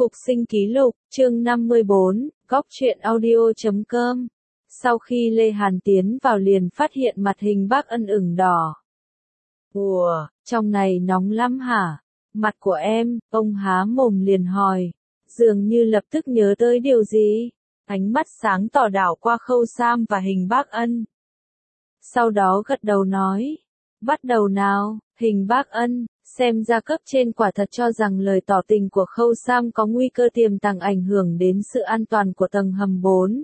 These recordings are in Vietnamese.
Phục sinh ký lục, chương 54, góc truyện audio.com. Sau khi Lê Hàn tiến vào liền phát hiện mặt hình bác Ân ửng đỏ. Ủa, trong này nóng lắm hả? Mặt của em, ông há mồm liền hỏi. Dường như lập tức nhớ tới điều gì. Ánh mắt sáng tỏ đảo qua Khâu Sam và hình bác Ân. Sau đó gật đầu nói. Bắt đầu nào, hình bác Ân. Xem ra cấp trên quả thật cho rằng lời tỏ tình của Khâu Sam có nguy cơ tiềm tàng ảnh hưởng đến sự an toàn của tầng hầm 4.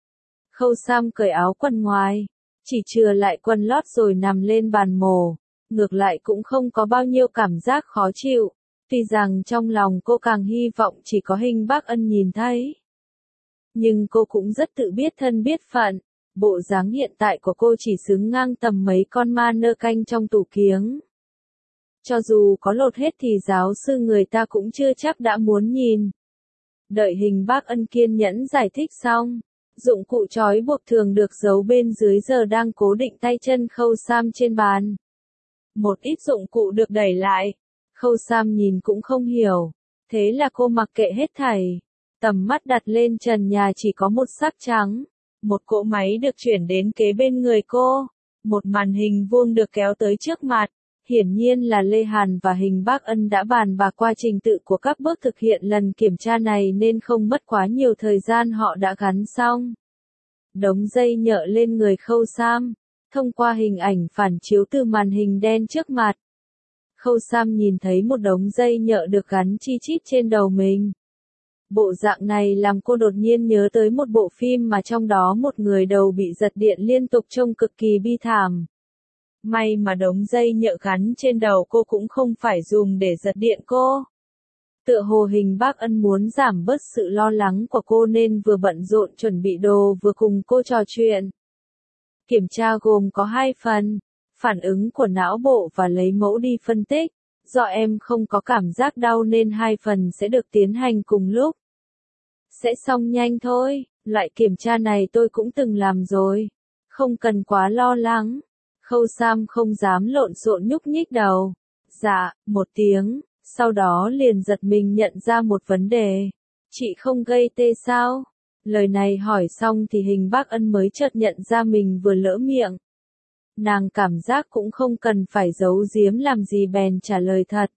Khâu Sam cởi áo quần ngoài, chỉ chừa lại quần lót rồi nằm lên bàn mổ. Ngược lại cũng không có bao nhiêu cảm giác khó chịu, tuy rằng trong lòng cô càng hy vọng chỉ có hình bác Ân nhìn thấy. Nhưng cô cũng rất tự biết thân biết phận, bộ dáng hiện tại của cô chỉ xứng ngang tầm mấy con ma nơ canh trong tủ kiếng. Cho dù có lột hết thì giáo sư người ta cũng chưa chắc đã muốn nhìn. Đợi hình bác Ân kiên nhẫn giải thích xong, dụng cụ trói buộc thường được giấu bên dưới giờ đang cố định tay chân Khâu Sam trên bàn. Một ít dụng cụ được đẩy lại, Khâu Sam nhìn cũng không hiểu, thế là cô mặc kệ hết thảy. Tầm mắt đặt lên trần nhà chỉ có một sắc trắng, một cỗ máy được chuyển đến kế bên người cô, một màn hình vuông được kéo tới trước mặt. Hiển nhiên là Lê Hàn và hình bác Ân đã bàn bạc qua trình tự của các bước thực hiện lần kiểm tra này nên không mất quá nhiều thời gian họ đã gắn xong. Đống dây nhợ lên người Khâu Sam, thông qua hình ảnh phản chiếu từ màn hình đen trước mặt. Khâu Sam nhìn thấy một đống dây nhợ được gắn chi chít trên đầu mình. Bộ dạng này làm cô đột nhiên nhớ tới một bộ phim mà trong đó một người đầu bị giật điện liên tục trông cực kỳ bi thảm. May mà đống dây nhợ gắn trên đầu cô cũng không phải dùng để giật điện cô. Tựa hồ hình bác Ân muốn giảm bớt sự lo lắng của cô nên vừa bận rộn chuẩn bị đồ vừa cùng cô trò chuyện. Kiểm tra gồm có 2 phần, phản ứng của não bộ và lấy mẫu đi phân tích. Do em không có cảm giác đau nên 2 phần sẽ được tiến hành cùng lúc. Sẽ xong nhanh thôi, loại kiểm tra này tôi cũng từng làm rồi. Không cần quá lo lắng. Khâu Sam không dám lộn xộn nhúc nhích đầu. Dạ, một tiếng, sau đó liền giật mình nhận ra một vấn đề. Chị không gây tê sao? Lời này hỏi xong thì hình bác Ân mới chợt nhận ra mình vừa lỡ miệng. Nàng cảm giác cũng không cần phải giấu giếm làm gì bèn trả lời thật.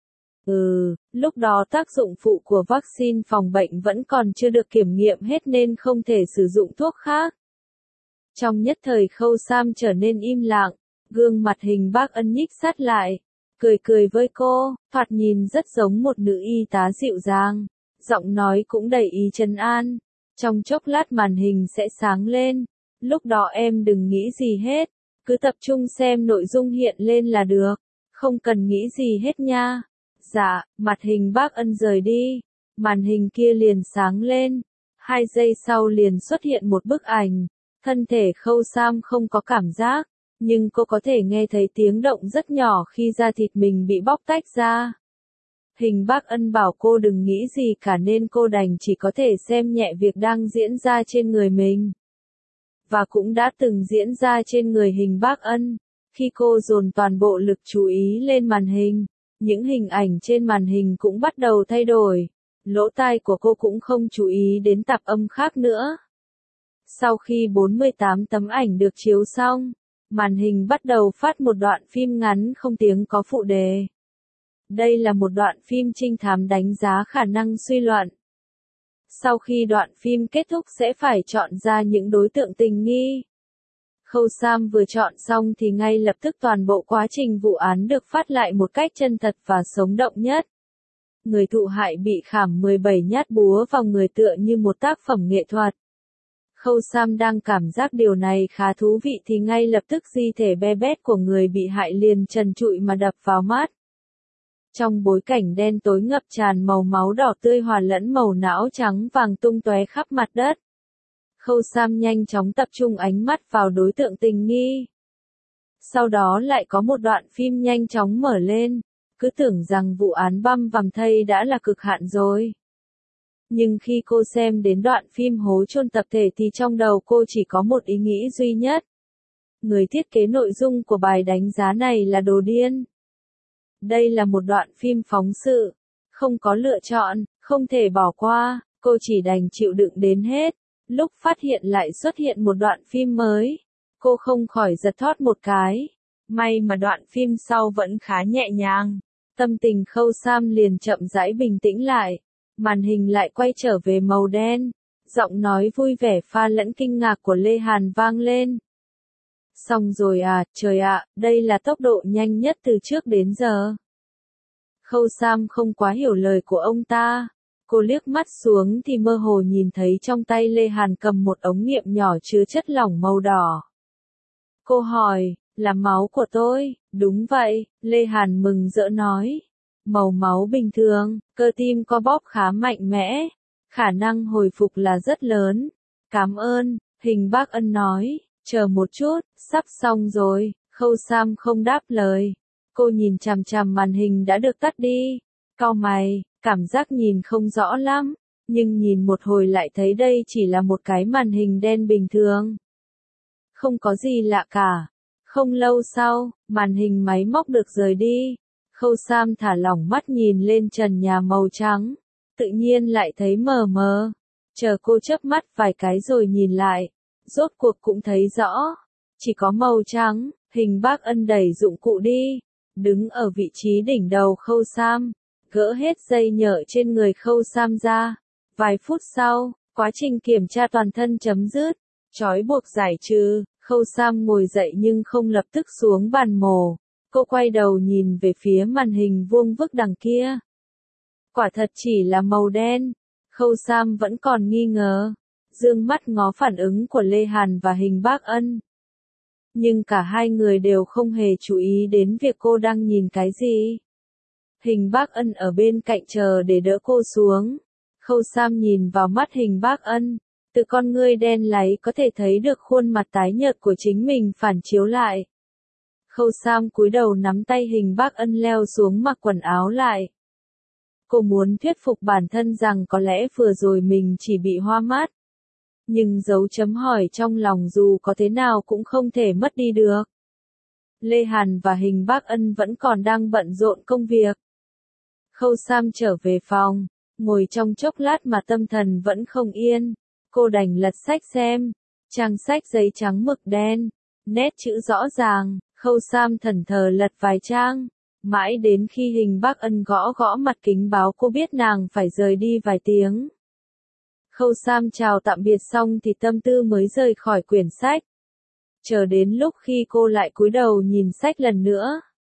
Lúc đó tác dụng phụ của vaccine phòng bệnh vẫn còn chưa được kiểm nghiệm hết nên không thể sử dụng thuốc khác. Trong nhất thời Khâu Sam trở nên im lặng, gương mặt hình bác Ân nhích sát lại, cười với cô, thoạt nhìn rất giống một nữ y tá dịu dàng, giọng nói cũng đầy ý trấn an. Trong chốc lát màn hình sẽ sáng lên, lúc đó em đừng nghĩ gì hết, cứ tập trung xem nội dung hiện lên là được, không cần nghĩ gì hết nha. Dạ, mặt hình bác Ân rời đi, màn hình kia liền sáng lên, 2 giây sau liền xuất hiện một bức ảnh. Thân thể Khâu Sam không có cảm giác, nhưng cô có thể nghe thấy tiếng động rất nhỏ khi da thịt mình bị bóc tách ra. Hình bác Ân bảo cô đừng nghĩ gì cả nên cô đành chỉ có thể xem nhẹ việc đang diễn ra trên người mình. Và cũng đã từng diễn ra trên người hình bác Ân. Khi cô dồn toàn bộ lực chú ý lên màn hình, những hình ảnh trên màn hình cũng bắt đầu thay đổi. Lỗ tai của cô cũng không chú ý đến tạp âm khác nữa. Sau khi 48 tấm ảnh được chiếu xong, màn hình bắt đầu phát một đoạn phim ngắn không tiếng có phụ đề. Đây là một đoạn phim trinh thám đánh giá khả năng suy luận. Sau khi đoạn phim kết thúc sẽ phải chọn ra những đối tượng tình nghi. Khâu Sam vừa chọn xong thì ngay lập tức toàn bộ quá trình vụ án được phát lại một cách chân thật và sống động nhất. Người thụ hại bị khảm 17 nhát búa vào người tựa như một tác phẩm nghệ thuật. Khâu Sam đang cảm giác điều này khá thú vị thì ngay lập tức di thể be bét của người bị hại liền trần trụi mà đập vào mắt. Trong bối cảnh đen tối ngập tràn màu máu đỏ tươi hòa lẫn màu não trắng vàng tung tóe khắp mặt đất. Khâu Sam nhanh chóng tập trung ánh mắt vào đối tượng tình nghi. Sau đó lại có một đoạn phim nhanh chóng mở lên, cứ tưởng rằng vụ án băm vằm thây đã là cực hạn rồi. Nhưng khi cô xem đến đoạn phim hố chôn tập thể thì trong đầu cô chỉ có một ý nghĩ duy nhất. Người thiết kế nội dung của bài đánh giá này là đồ điên. Đây là một đoạn phim phóng sự, không có lựa chọn, Không thể bỏ qua, cô chỉ đành chịu đựng đến hết. Lúc phát hiện lại xuất hiện một đoạn phim mới, cô không khỏi giật thót một cái. May mà đoạn phim sau vẫn khá nhẹ nhàng. Tâm tình Khâu Sam liền chậm rãi bình tĩnh lại. Màn hình lại quay trở về màu đen. Giọng nói vui vẻ pha lẫn kinh ngạc của Lê Hàn vang lên. Xong rồi à, trời ạ, đây là tốc độ nhanh nhất từ trước đến giờ. Khâu Sam không quá hiểu lời của ông ta. Cô liếc mắt xuống thì mơ hồ nhìn thấy trong tay Lê Hàn cầm một ống nghiệm nhỏ chứa chất lỏng màu đỏ. Cô hỏi, là máu của tôi? Đúng vậy, Lê Hàn mừng rỡ nói. Màu máu bình thường, cơ tim co bóp khá mạnh mẽ. Khả năng hồi phục là rất lớn. Cảm ơn, Hình Bác Ân nói. Chờ một chút, sắp xong rồi. Khâu Sam không đáp lời. Cô nhìn chằm chằm màn hình đã được tắt đi. Cau mày, cảm giác nhìn không rõ lắm. Nhưng nhìn một hồi lại thấy đây chỉ là một cái màn hình đen bình thường. Không có gì lạ cả. Không lâu sau, màn hình máy móc được rời đi. Khâu Sam thả lỏng mắt nhìn lên trần nhà màu trắng. Tự nhiên lại thấy mờ mờ. Chờ cô chớp mắt vài cái rồi nhìn lại. Rốt cuộc cũng thấy rõ. Chỉ có màu trắng. Hình Bác Ân đẩy dụng cụ đi. Đứng ở vị trí đỉnh đầu Khâu Sam. Gỡ hết dây nhợ trên người Khâu Sam ra. Vài phút sau, quá trình kiểm tra toàn thân chấm dứt. Trói buộc giải trừ. Khâu Sam ngồi dậy nhưng không lập tức xuống bàn mổ. Cô quay đầu nhìn về phía màn hình vuông vức đằng kia. Quả thật chỉ là màu đen. Khâu Sam vẫn còn nghi ngờ. Dương mắt ngó phản ứng của Lê Hàn và Hình Bác Ân. Nhưng cả hai người đều không hề chú ý đến việc cô đang nhìn cái gì. Hình Bác Ân ở bên cạnh chờ để đỡ cô xuống. Khâu Sam nhìn vào mắt Hình Bác Ân. Từ con ngươi đen láy có thể thấy được khuôn mặt tái nhợt của chính mình phản chiếu lại. Khâu Sam cúi đầu nắm tay Hình Bác Ân leo xuống mặc quần áo lại. Cô muốn thuyết phục bản thân rằng có lẽ vừa rồi mình chỉ bị hoa mắt. Nhưng dấu chấm hỏi trong lòng dù có thế nào cũng không thể mất đi được. Lê Hàn và Hình Bác Ân vẫn còn đang bận rộn công việc. Khâu Sam trở về phòng, ngồi trong chốc lát mà tâm thần vẫn không yên. Cô đành lật sách xem. Trang sách giấy trắng mực đen. Nét chữ rõ ràng. Khâu Sam thẫn thờ lật vài trang. Mãi đến khi Hình Bác Ân gõ gõ mặt kính báo cô biết nàng phải rời đi vài tiếng. Khâu Sam chào tạm biệt xong thì tâm tư mới rời khỏi quyển sách. Chờ đến lúc khi cô lại cúi đầu nhìn sách lần nữa.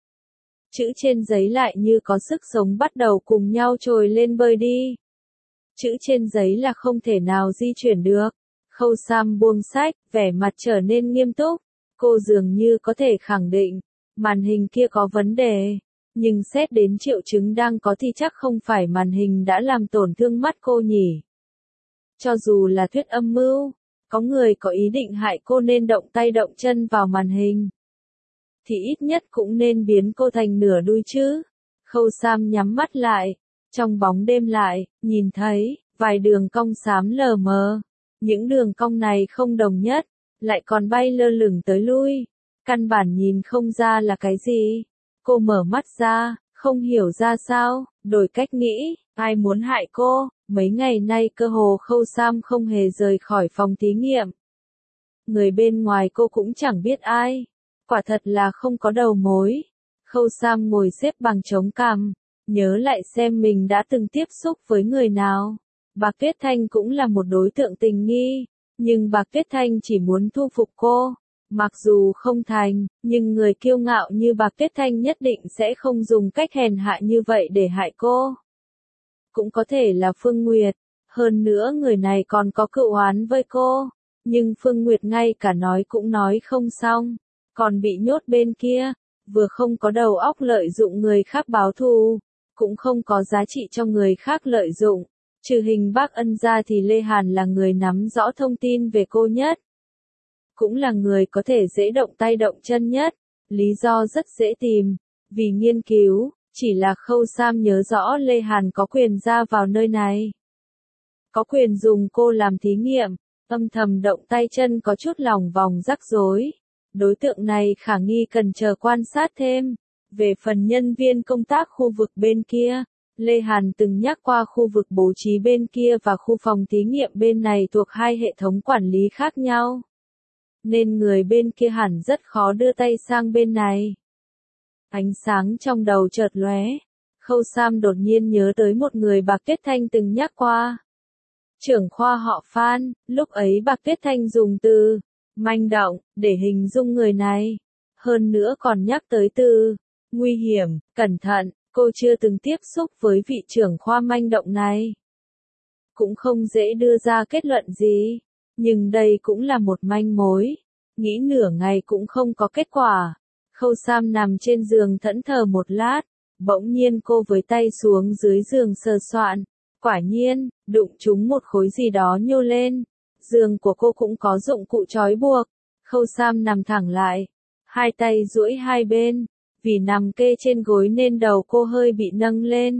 Chữ trên giấy lại như có sức sống bắt đầu cùng nhau trồi lên bơi đi. Chữ trên giấy là không thể nào di chuyển được. Khâu Sam buông sách, vẻ mặt trở nên nghiêm túc. Cô dường như có thể khẳng định, màn hình kia có vấn đề. Nhưng xét đến triệu chứng đang có thì chắc không phải màn hình đã làm tổn thương mắt cô nhỉ. Cho dù là thuyết âm mưu, có người có ý định hại cô nên động tay động chân vào màn hình. Thì ít nhất cũng nên biến cô thành nửa đuôi chứ. Khâu Sam nhắm mắt lại. Trong bóng đêm lại, nhìn thấy, vài đường cong xám lờ mờ. Những đường cong này không đồng nhất, lại còn bay lơ lửng tới lui. Căn bản nhìn không ra là cái gì. Cô mở mắt ra, không hiểu ra sao, đổi cách nghĩ, ai muốn hại cô. Mấy ngày nay cơ hồ Khâu Sam không hề rời khỏi phòng thí nghiệm. Người bên ngoài cô cũng chẳng biết ai. Quả thật là không có đầu mối. Khâu Sam ngồi xếp bằng chống cằm, nhớ lại xem mình đã từng tiếp xúc với người nào. Bạc Tuyết Thanh cũng là một đối tượng tình nghi, nhưng Bạc Tuyết Thanh chỉ muốn thu phục cô. Mặc dù không thành, nhưng người kiêu ngạo như Bạc Tuyết Thanh nhất định sẽ không dùng cách hèn hạ như vậy để hại cô. Cũng có thể là Phương Nguyệt, hơn nữa người này còn có cựu oán với cô, nhưng Phương Nguyệt ngay cả nói cũng nói không xong, còn bị nhốt bên kia, vừa không có đầu óc lợi dụng người khác báo thù, cũng không có giá trị cho người khác lợi dụng. Trừ Hình Bác Ân ra thì Lê Hàn là người nắm rõ thông tin về cô nhất. Cũng là người có thể dễ động tay động chân nhất, lý do rất dễ tìm, vì nghiên cứu, chỉ là Khâu Sam nhớ rõ Lê Hàn có quyền ra vào nơi này. Có quyền dùng cô làm thí nghiệm, âm thầm động tay chân có chút lòng vòng rắc rối. Đối tượng này khả nghi cần chờ quan sát thêm. Về phần nhân viên công tác khu vực bên kia, Lê Hàn từng nhắc qua khu vực bố trí bên kia và khu phòng thí nghiệm bên này thuộc hai hệ thống quản lý khác nhau. Nên người bên kia hẳn rất khó đưa tay sang bên này. Ánh sáng trong đầu chợt lóe. Khâu Sam đột nhiên nhớ tới một người Bạc Tuyết Thanh từng nhắc qua. Trưởng khoa họ Phan, lúc ấy Bạc Tuyết Thanh dùng từ manh động để hình dung người này. Hơn nữa còn nhắc tới từ nguy hiểm, cẩn thận, cô chưa từng tiếp xúc với vị trưởng khoa manh động này. Cũng không dễ đưa ra kết luận gì, nhưng đây cũng là một manh mối. Nghĩ nửa ngày cũng không có kết quả. Khâu Sam nằm trên giường thẫn thờ một lát, bỗng nhiên cô với tay xuống dưới giường sờ soạn. Quả nhiên, đụng trúng một khối gì đó nhô lên. Giường của cô cũng có dụng cụ trói buộc. Khâu Sam nằm thẳng lại, hai tay duỗi hai bên, vì nằm kê trên gối nên đầu cô hơi bị nâng lên.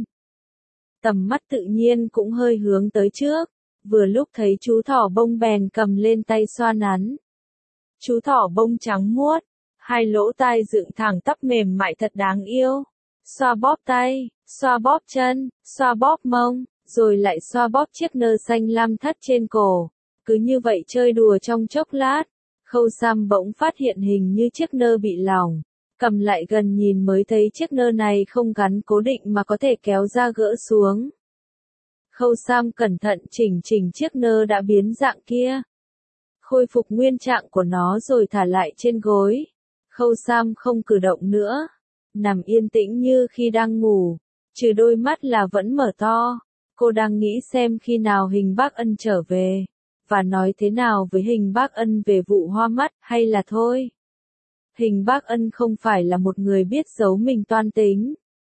Tầm mắt tự nhiên cũng hơi hướng tới trước, vừa lúc thấy chú thỏ bông bèn cầm lên tay xoa nắn. Chú thỏ bông trắng muốt, hai lỗ tai dựng thẳng tắp mềm mại thật đáng yêu. Xoa bóp tay, xoa bóp chân, xoa bóp mông, rồi lại xoa bóp chiếc nơ xanh lam thắt trên cổ. Cứ như vậy chơi đùa trong chốc lát, Khâu Sam bỗng phát hiện hình như chiếc nơ bị lỏng. Cầm lại gần nhìn mới thấy chiếc nơ này không gắn cố định mà có thể kéo ra gỡ xuống. Khâu Sam cẩn thận chỉnh chiếc nơ đã biến dạng kia. Khôi phục nguyên trạng của nó rồi thả lại trên gối. Khâu Sam không cử động nữa. Nằm yên tĩnh như khi đang ngủ. Trừ đôi mắt là vẫn mở to. Cô đang nghĩ xem khi nào Hình Bác Ân trở về. Và nói thế nào với Hình Bác Ân về vụ hoa mắt hay là thôi. Hình Bác Ân không phải là một người biết giấu mình toan tính.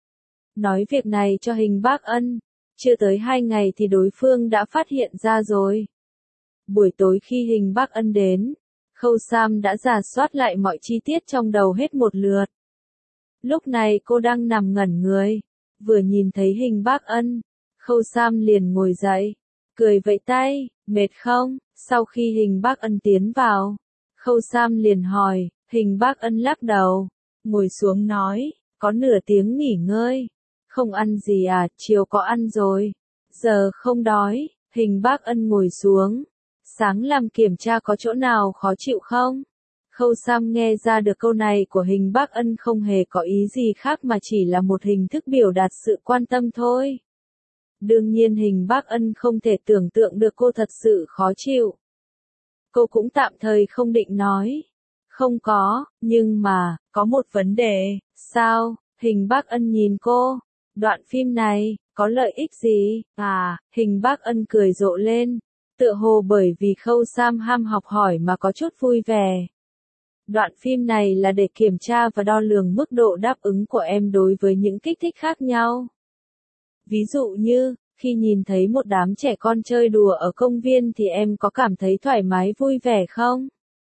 Nói việc này cho Hình Bác Ân. Chưa tới 2 ngày thì đối phương đã phát hiện ra rồi. Buổi tối khi Hình Bác Ân đến, Khâu Sam đã rà soát lại mọi chi tiết trong đầu hết một lượt. Lúc này cô đang nằm ngẩn người, vừa nhìn thấy Hình Bác Ân, Khâu Sam liền ngồi dậy, cười vẫy tay, mệt không? Sau khi Hình Bác Ân tiến vào, Khâu Sam liền hỏi, Hình Bác Ân lắc đầu, ngồi xuống nói, có nửa tiếng nghỉ ngơi, không ăn gì à, chiều có ăn rồi, giờ không đói. Hình Bác Ân ngồi xuống, sáng làm kiểm tra có chỗ nào khó chịu không? Khâu Sam nghe ra được câu này của Hình Bác Ân không hề có ý gì khác mà chỉ là một hình thức biểu đạt sự quan tâm thôi. Đương nhiên Hình Bác Ân không thể tưởng tượng được cô thật sự khó chịu. Cô cũng tạm thời không định nói. Không có, nhưng mà, có một vấn đề. Sao? Hình Bác Ân nhìn cô. Đoạn phim này, có lợi ích gì? À, Hình Bác Ân cười rộ lên. Tựa hồ bởi vì Khâu Sam ham học hỏi mà có chút vui vẻ. Đoạn phim này là để kiểm tra và đo lường mức độ đáp ứng của em đối với những kích thích khác nhau. Ví dụ như, khi nhìn thấy một đám trẻ con chơi đùa ở công viên thì em có cảm thấy thoải mái vui vẻ không?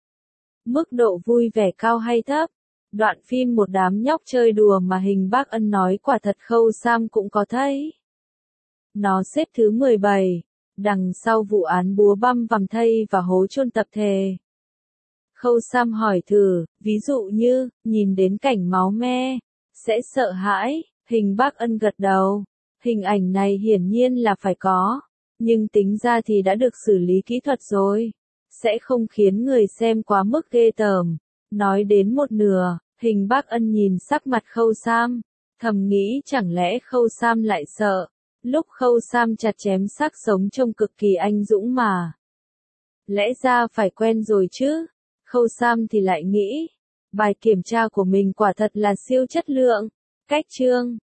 Mức độ vui vẻ cao hay thấp? Đoạn phim một đám nhóc chơi đùa mà Hình Bác Ân nói quả thật Khâu Sam cũng có thấy. Nó xếp thứ 17, đằng sau vụ án búa băm vằm thây và hố chôn tập thể. Khâu Sam hỏi thử, ví dụ như, nhìn đến cảnh máu me, sẽ sợ hãi. Hình Bác Ân gật đầu. Hình ảnh này hiển nhiên là phải có, nhưng tính ra thì đã được xử lý kỹ thuật rồi, sẽ không khiến người xem quá mức ghê tởm. Nói đến một nửa, Hình Bác Ân nhìn sắc mặt Khâu Sam, thầm nghĩ chẳng lẽ Khâu Sam lại sợ. Lúc Khâu Sam chặt chém xác sống trông cực kỳ anh dũng mà. Lẽ ra phải quen rồi chứ. Khâu Sam thì lại nghĩ, bài kiểm tra của mình quả thật là siêu chất lượng. Cách chương